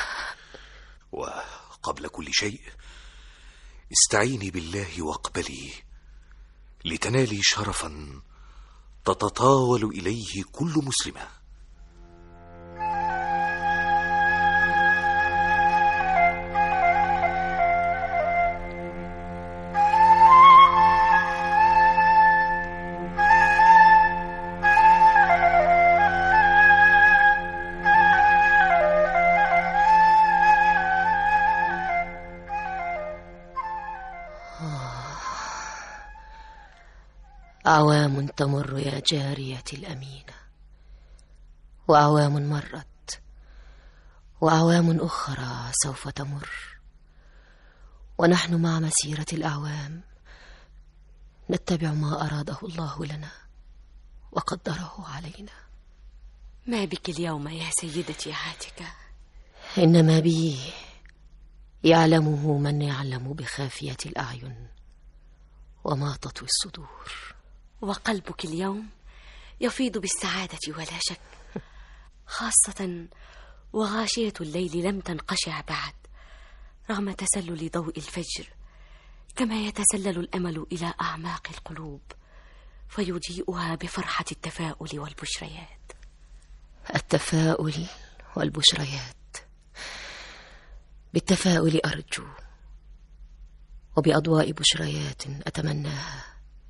وقبل كل شيء استعيني بالله واقبلي لتنالي شرفا تتطاول إليه كل مسلمة. أعوام تمر يا جاريتي الأمينة، وأعوام مرت، وأعوام أخرى سوف تمر، ونحن مع مسيرة الأعوام نتبع ما أراده الله لنا وقدره علينا. ما بك اليوم يا سيدتي عاتكة؟ إنما بي يعلمه من يعلم بخافية الأعين وما تطوي الصدور. وقلبك اليوم يفيض بالسعادة ولا شك، خاصة وغاشية الليل لم تنقشع بعد رغم تسلل ضوء الفجر، كما يتسلل الأمل إلى أعماق القلوب فيضيئها بفرحة التفاؤل والبشريات. التفاؤل والبشريات. بالتفاؤل أرجو، وبأضواء بشريات أتمناها.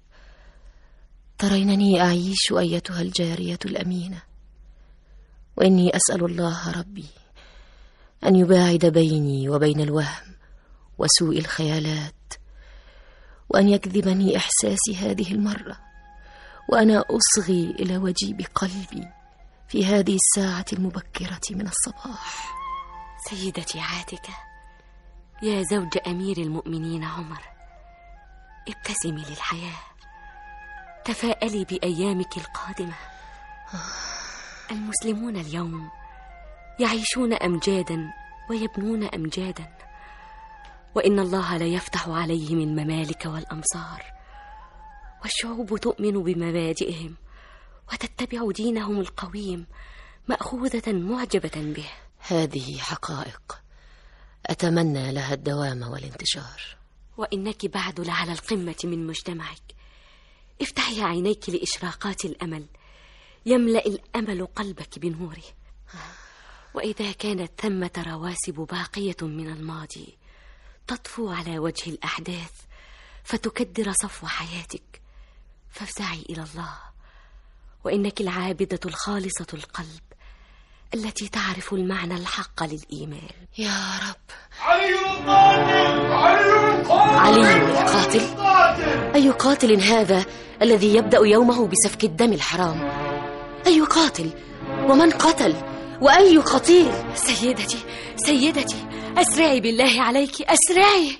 ترينني أعيش أيتها الجارية الأمينة، وإني أسأل الله ربي أن يباعد بيني وبين الوهم وسوء الخيالات، وأن يكذبني إحساسي هذه المرة، وأنا أصغي إلى وجيب قلبي في هذه الساعة المبكرة من الصباح. سيدتي عاتكة، يا زوج أمير المؤمنين عمر، ابتسمي للحياة، تفاءلي بأيامك القادمة. المسلمون اليوم يعيشون أمجادا ويبنون أمجادا، وإن الله لا يفتح عليهم الممالك والأمصار، والشعوب تؤمن بمبادئهم وتتبع دينهم القويم مأخوذة معجبة به. هذه حقائق أتمنى لها الدوام والانتشار. وإنك بعد لعلى القمة من مجتمعك. افتحي عينيك لإشراقات الأمل، يملأ الأمل قلبك بنوره. وإذا كانت ثمة رواسب باقية من الماضي تطفو على وجه الأحداث فتكدر صفو حياتك، فافزعي إلى الله، وإنك العابدة الخالصة القلب التي تعرف المعنى الحق للإيمان. يا رب. علي القاتل! علي القاتل! علي القاتل؟ أي قاتل هذا الذي يبدأ يومه بسفك الدم الحرام؟ أي قاتل؟ ومن قتل؟ وأي قتيل؟ سيدتي سيدتي أسرعي بالله عليك، أسرعي.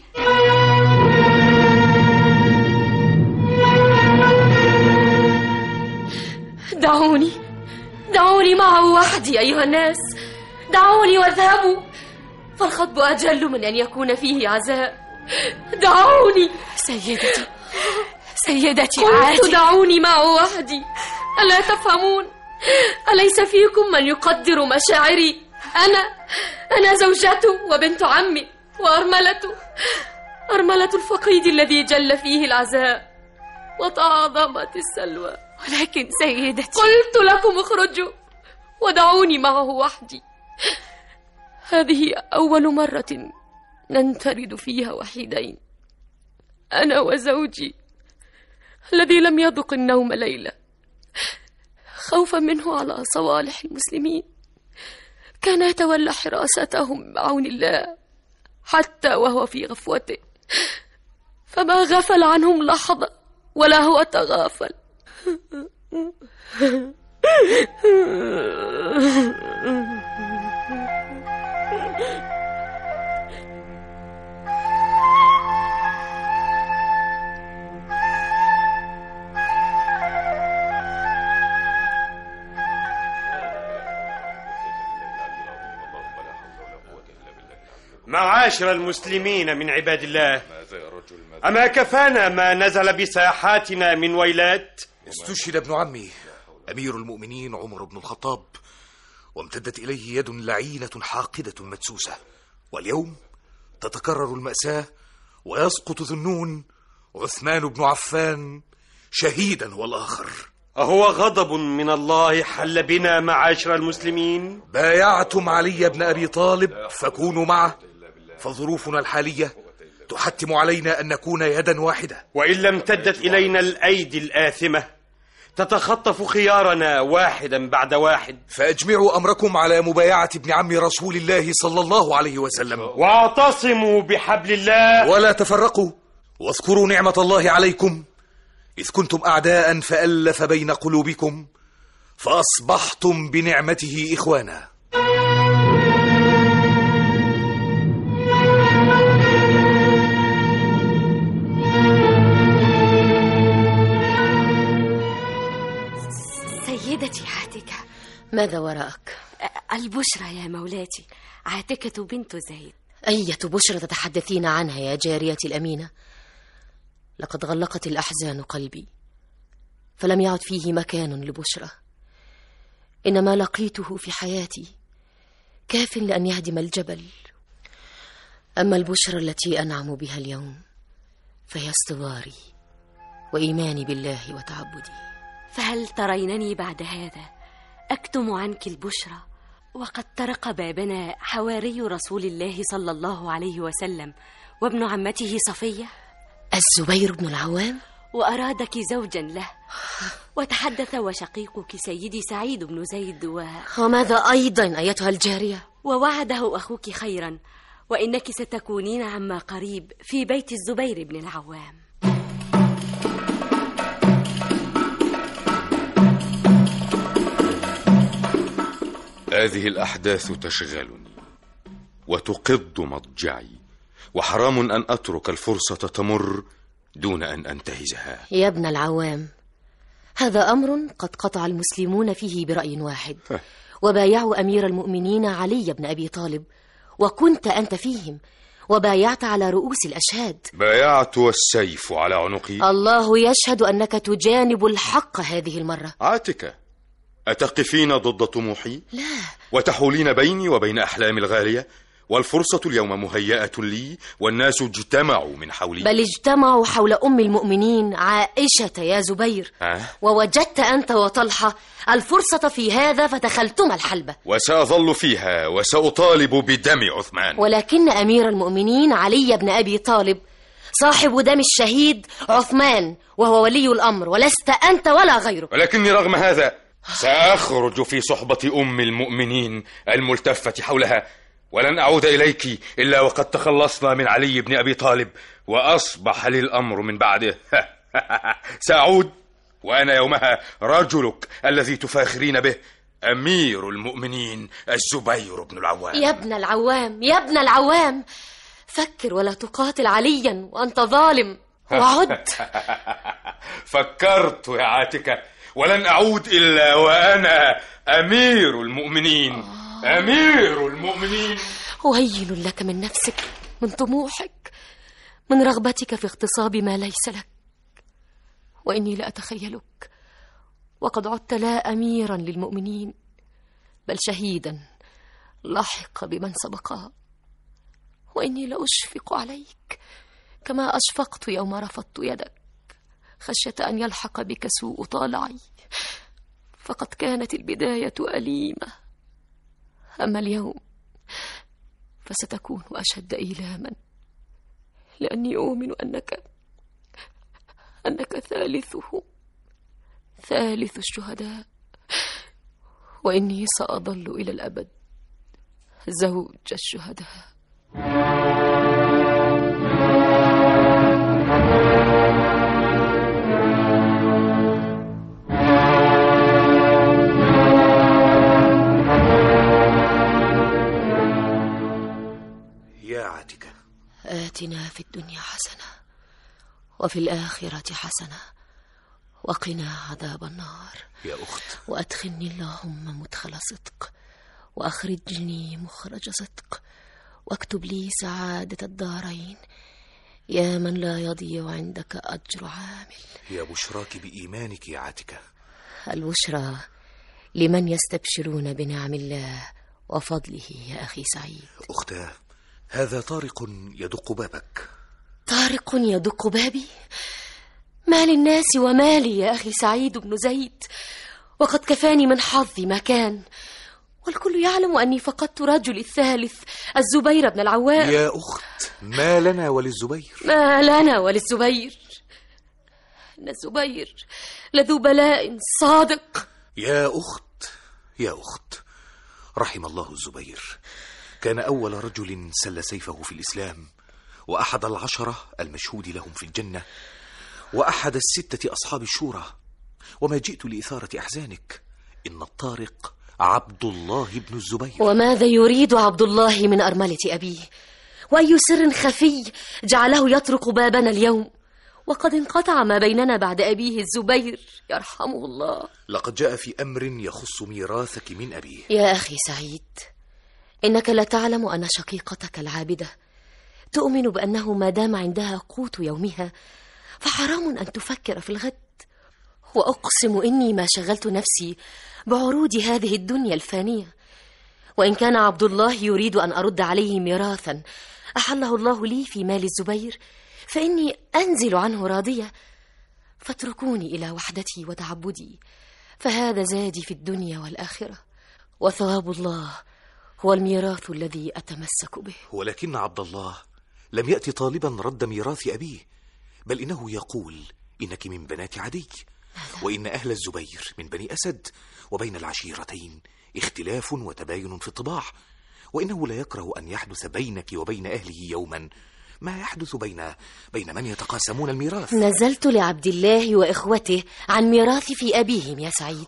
دعوني دعوني معه وحدي أيها الناس، دعوني واذهبوا، فالخطب أجل من أن يكون فيه عزاء. دعوني. سيدتي سيدتي قلت دعوني معه وحدي، ألا تفهمون؟ أليس فيكم من يقدر مشاعري؟ أنا أنا زوجته وبنت عمي وأرملته أرملة الفقيد الذي جل فيه العزاء وتعاظمت السلوى. ولكن سيدتي، قلت لكم اخرجوا ودعوني معه وحدي. هذه أول مرة ننفرد فيها وحيدين، أنا وزوجي الذي لم يذق النوم ليلة خوفا منه على صوالح المسلمين. كان يتولى حراستهم بعون الله حتى وهو في غفوته، فما غفل عنهم لحظة ولا هو تغافل. معاشر المسلمين من عباد الله، أما كفانا ما نزل بساحاتنا من ويلات؟ استشهد ابن عمي أمير المؤمنين عمر بن الخطاب، وامتدت إليه يد لعينة حاقدة مدسوسة، واليوم تتكرر المأساة ويسقط ذنون عثمان بن عفان شهيدا والآخر. أهو غضب من الله حل بنا معاشر المسلمين؟ بايعتم علي بن أبي طالب فكونوا معه، فظروفنا الحالية تحتم علينا أن نكون يدا واحدة. وإن لم امتدت إلينا الأيدي الآثمة تتخطف خيارنا واحدا بعد واحد. فأجمعوا أمركم على مبايعة ابن عم رسول الله صلى الله عليه وسلم، واعتصموا بحبل الله ولا تفرقوا، واذكروا نعمة الله عليكم إذ كنتم أعداء فألف بين قلوبكم فأصبحتم بنعمته إخوانا. سيدتي عاتكة، ماذا وراءك؟ البشرى يا مولاتي، عاتكة بنت زيد. أية بشرى تتحدثين عنها يا جاريتي الأمينة؟ لقد غلقت الأحزان قلبي، فلم يعد فيه مكان لبشرى. إن ما لقيته في حياتي كاف لأن يهدم الجبل، أما البشرى التي أنعم بها اليوم فهي استواري وإيماني بالله وتعبدي. فهل ترينني بعد هذا أكتم عنك البشرى وقد طرق بابنا حواري رسول الله صلى الله عليه وسلم وابن عمته صفية؟ الزبير بن العوام؟ وأرادك زوجا له، وتحدث وشقيقك سيدي سعيد بن زيد و... وماذا أيضا أيتها الجارية؟ ووعده أخوك خيرا، وإنك ستكونين عما قريب في بيت الزبير بن العوام. هذه الأحداث تشغلني وتقض مضجعي، وحرام أن أترك الفرصة تمر دون أن أنتهزها. يا ابن العوام، هذا أمر قد قطع المسلمون فيه برأي واحد، وبايعوا أمير المؤمنين علي بن أبي طالب، وكنت أنت فيهم، وبايعت على رؤوس الأشهاد. بايعت والسيف على عنقي. الله يشهد أنك تجانب الحق هذه المرة. عاتكة، أتقفين ضد طموحي؟ لا. وتحولين بيني وبين أحلامي الغالية؟ والفرصة اليوم مهيئة لي، والناس اجتمعوا من حولي. بل اجتمعوا حول أم المؤمنين عائشة يا زبير. أه؟ ووجدت أنت وطلحة الفرصة في هذا فدخلتما الحلبة. وسأظل فيها وسأطالب بدم عثمان. ولكن أمير المؤمنين علي بن أبي طالب صاحب دم الشهيد عثمان، وهو ولي الأمر، ولست أنت ولا غيره. ولكني رغم هذا سأخرج في صحبة أم المؤمنين الملتفة حولها، ولن أعود إليك إلا وقد تخلصنا من علي بن أبي طالب وأصبح لي الأمر من بعده. سأعود وأنا يومها رجلك الذي تفاخرين به، أمير المؤمنين الزبير بن العوام. يا ابن العوام، يا ابن العوام، فكر ولا تقاتل عليا وأنت ظالم، وعد. فكرت يا عاتكة، ولن أعود إلا وأنا أمير المؤمنين. أمير المؤمنين. ويل لك من نفسك، من طموحك، من رغبتك في اغتصاب ما ليس لك. وإني لأتخيلك وقد عدت لا أميرا للمؤمنين بل شهيدا لحق بمن سبقا. وإني لأشفق عليك كما أشفقت يوم رفضت يدك خشية أن يلحق بك سوء طالعي، فقد كانت البداية أليمة، أما اليوم فستكون أشد إيلاما، لأني أؤمن أنك أنك ثالثهم، ثالث الشهداء، وإني سأظل إلى الأبد زوج الشهداء. يا عاتكة، آتنا في الدنيا حسنة وفي الآخرة حسنة وقنا عذاب النار. يا أخت، وأدخلني اللهم مدخل صدق وأخرجني مخرج صدق واكتب لي سعادة الدارين يا من لا يضيع عندك أجر عامل. يا بشراك بإيمانك يا عاتكة. البشرى لمن يستبشرون بنعم الله وفضله يا أخي سعيد. أختاه، هذا طارق يدق بابك. طارق يدق بابي؟ ما للناس ومالي يا أخي سعيد بن زيد، وقد كفاني من حظي ما كان، والكل يعلم أني فقدت رجلي الثالث الزبير بن العوام. يا أخت، ما لنا وللزبير؟ ما لنا وللزبير؟ إن الزبير لذو بلاء صادق. يا أخت، يا أخت، رحم الله الزبير، كان أول رجل سل سيفه في الإسلام، وأحد العشرة المشهود لهم في الجنة، وأحد الستة أصحاب الشورى. وما جئت لإثارة أحزانك، إن الطارق عبد الله بن الزبير. وماذا يريد عبد الله من أرملة أبيه؟ وأي سر خفي جعله يطرق بابنا اليوم؟ وقد انقطع ما بيننا بعد أبيه الزبير يرحمه الله. لقد جاء في أمر يخص ميراثك من أبيه. يا أخي سعيد، إنك لا تعلم أن شقيقتك العابدة تؤمن بأنه ما دام عندها قوت يومها فحرام أن تفكر في الغد. وأقسم إني ما شغلت نفسي بعروض هذه الدنيا الفانية. وإن كان عبد الله يريد أن أرد عليه ميراثا أحله الله لي في مال الزبير فإني أنزل عنه راضية، فاتركوني إلى وحدتي وتعبدي، فهذا زادي في الدنيا والآخرة، وثواب الله هو الميراث الذي أتمسك به. ولكن عبد الله لم يأتي طالبا رد ميراث أبيه، بل إنه يقول إنك من بنات عدي، وإن أهل الزبير من بني أسد، وبين العشيرتين اختلاف وتباين في الطباع، وإنه لا يكره أن يحدث بينك وبين أهله يوما ما يحدث بين بين من يتقاسمون الميراث. نزلت لعبد الله وإخوته عن ميراثي في أبيهم يا سعيد.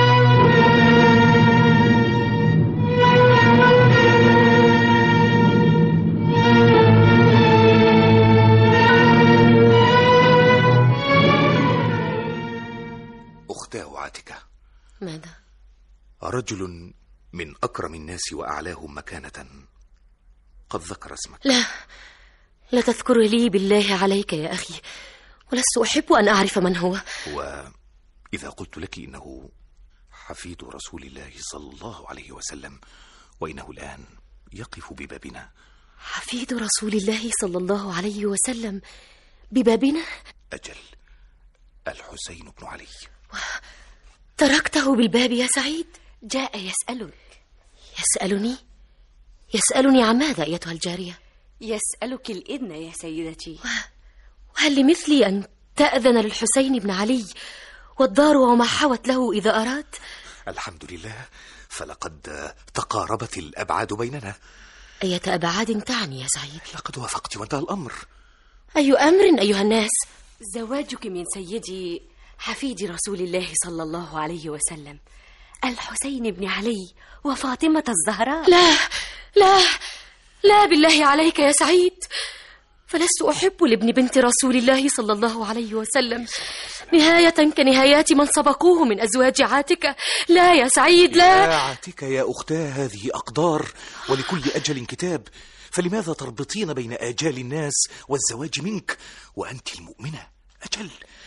أختاه عاتكة، ماذا؟ رجل من أكرم الناس وأعلاهم مكانة قد ذكر اسمك. لا لا تذكر لي بالله عليك يا أخي، ولست أحب أن أعرف من هو. وإذا قلت لك إنه حفيد رسول الله صلى الله عليه وسلم، وإنه الآن يقف ببابنا. حفيد رسول الله صلى الله عليه وسلم ببابنا؟ أجل، الحسين بن علي. تركته بالباب يا سعيد؟ جاء يسألك. يسألني؟ يسألني عن ماذا أيتها الجارية؟ يسألك الإذن يا سيدتي. وهل لمثلي أن تأذن للحسين بن علي والدار وما حوت له إذا أراد؟ الحمد لله، فلقد تقاربت الأبعاد بيننا. أية أبعاد تعني يا سعيد؟ لقد وافقت وانتهى الأمر. أي أمر أيها الناس؟ زواجك من سيدي حفيد رسول الله صلى الله عليه وسلم الحسين بن علي وفاطمة الزهراء. لا لا لا بالله عليك يا سعيد، فلست أحب لابن بنت رسول الله صلى الله عليه وسلم نهاية كنهايات من سبقوه من أزواج عاتكة. لا يا سعيد، لا. يا عاتكة يا أختاه، هذه أقدار ولكل أجل كتاب، فلماذا تربطين بين آجال الناس والزواج منك وأنت المؤمنة؟ أجل،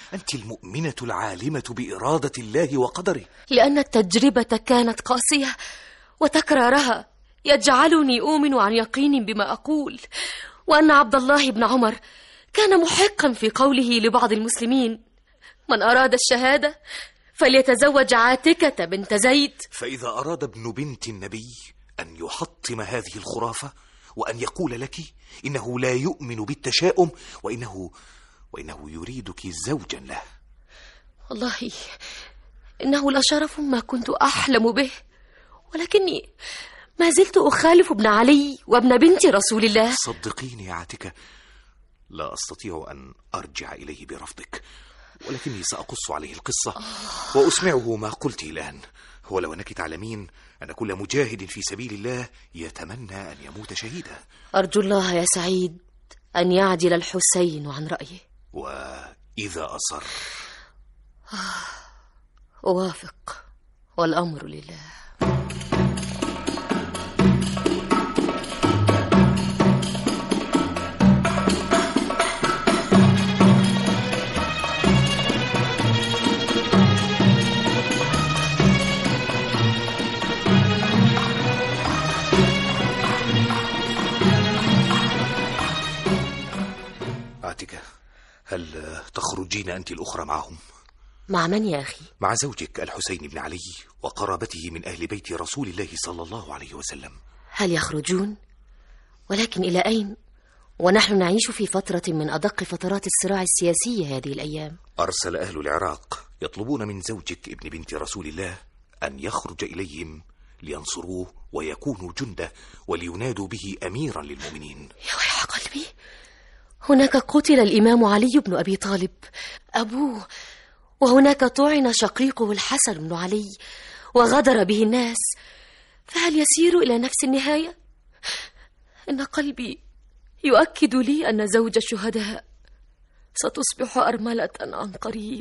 أنت المؤمنة العالمة بإرادة الله وقدره. لأن التجربة كانت قاسية، وتكرارها يجعلني أؤمن عن يقين بما أقول، وأن عبد الله بن عمر كان محقا في قوله لبعض المسلمين: من أراد الشهادة فليتزوج عاتكة بنت زيد. فإذا أراد ابن بنت النبي أن يحطم هذه الخرافة وأن يقول لك إنه لا يؤمن بالتشاؤم وإنه وإنه يريدك زوجا له، والله إنه لشرف ما كنت أحلم به، ولكني ما زلت أخالف ابن علي وابن بنت رسول الله. صدقيني يا عاتكة، لا أستطيع أن أرجع إليه برفضك، ولكني سأقص عليه القصة وأسمعه ما قلت الآن. ولو أنك تعلمين أن كل مجاهد في سبيل الله يتمنى أن يموت شهيدا. أرجو الله يا سعيد أن يعدل الحسين عن رأيه. وإذا أصر؟ أوافق، والأمر لله. عاتكة، هل تخرجين أنت الأخرى معهم؟ مع من يا أخي؟ مع زوجك الحسين بن علي وقرابته من أهل بيت رسول الله صلى الله عليه وسلم. هل يخرجون؟ ولكن إلى أين؟ ونحن نعيش في فترة من أدق فترات الصراع السياسي هذه الأيام. أرسل أهل العراق يطلبون من زوجك ابن بنت رسول الله أن يخرج إليهم لينصروه ويكونوا جنده ولينادوا به أميرا للمؤمنين. يا ويح قلبي، هناك قتل الإمام علي بن أبي طالب أبوه، وهناك طعن شقيقه الحسن بن علي وغدر به الناس، فهل يسير إلى نفس النهاية؟ إن قلبي يؤكد لي أن زوج الشهداء ستصبح أرملة عن قريب.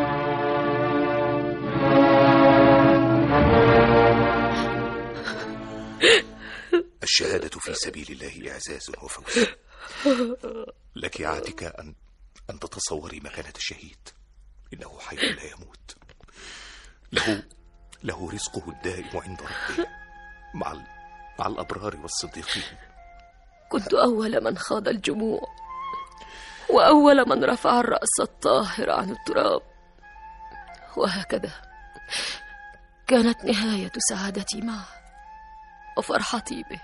الشهادة في سبيل الله إعزاز وفوز. لك يا عاتكة أن أن تتصوري مكانة الشهيد. إنه حي لا يموت، له له رزقه الدائم عند ربه مع ال... مع الأبرار والصديقين. كنت أول من خاض الجموع، وأول من رفع الرأس الطاهر عن التراب، وهكذا كانت نهاية سعادتي معه وفرحتي به.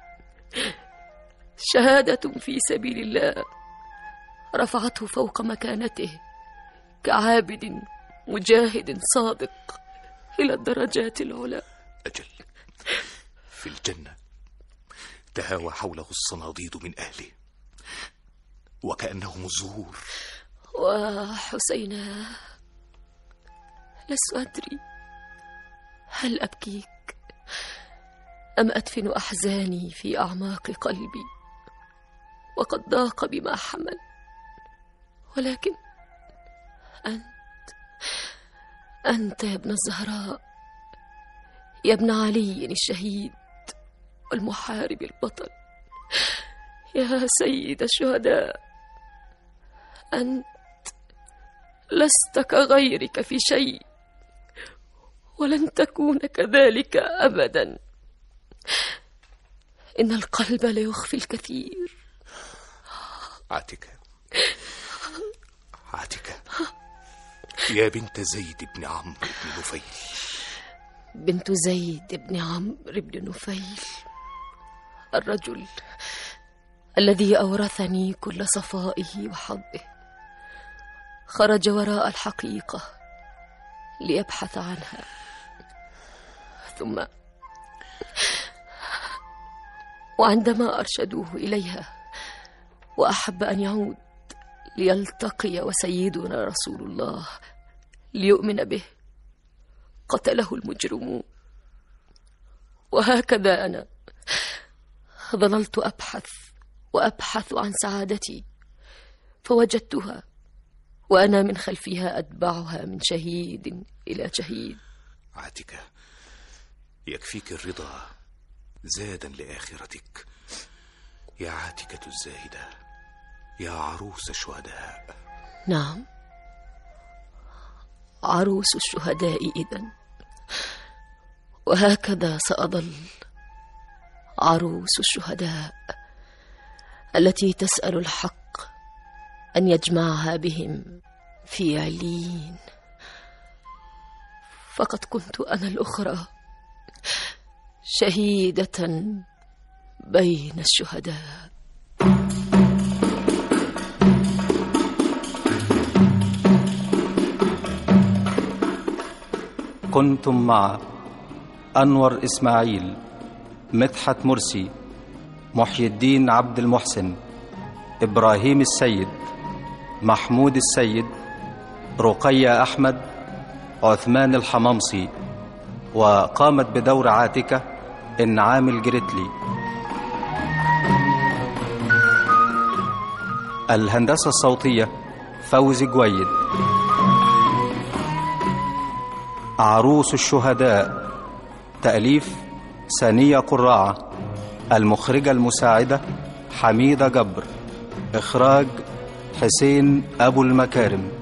شهادة في سبيل الله رفعته فوق مكانته كعابد مجاهد صادق إلى الدرجات العلى. أجل، في الجنة تهاوى حوله الصناديد من أهله وكأنهم الزهور. وحسينا، لست أدري هل أبكيك أم أدفن أحزاني في أعماق قلبي وقد ضاق بما حمل، ولكن أنت أنت يا ابن الزهراء، يا ابن علي الشهيد والمحارب البطل، يا سيد الشهداء، أنت لست كغيرك في شيء، ولن تكون كذلك أبدا. إن القلب ليخفي الكثير. عاتكة، عاتكة يا بنت زيد بن عمرو بن نفيل. بنت زيد بن عمرو بن نفيل، الرجل الذي أورثني كل صفائه وحظه، خرج وراء الحقيقة ليبحث عنها، ثم وعندما أرشدوه إليها وأحب أن يعود ليلتقي وسيدنا رسول الله ليؤمن به، قتله المجرمون. وهكذا أنا ظللت أبحث وأبحث عن سعادتي، فوجدتها وأنا من خلفها أتبعها من شهيد إلى شهيد. عاتكة، يكفيك الرضا زادا لآخرتك يا عاتكة الزاهدة، يا عروس الشهداء. نعم، عروس الشهداء إذن، وهكذا سأظل عروس الشهداء التي تسأل الحق أن يجمعها بهم في عليين. فقد كنت أنا الأخرى شهيدة بين الشهداء. كنتم مع أنور إسماعيل، مدحت مرسي، محي الدين عبد المحسن، إبراهيم السيد، محمود السيد، رقية أحمد، عثمان الحمامصي، وقامت بدور عاتكة إنعام الجريتلي. الهندسة الصوتية فوزي جويد. عروس الشهداء تأليف سانية قراعة، المخرجة المساعدة حميدة جبر، إخراج حسين أبو المكارم.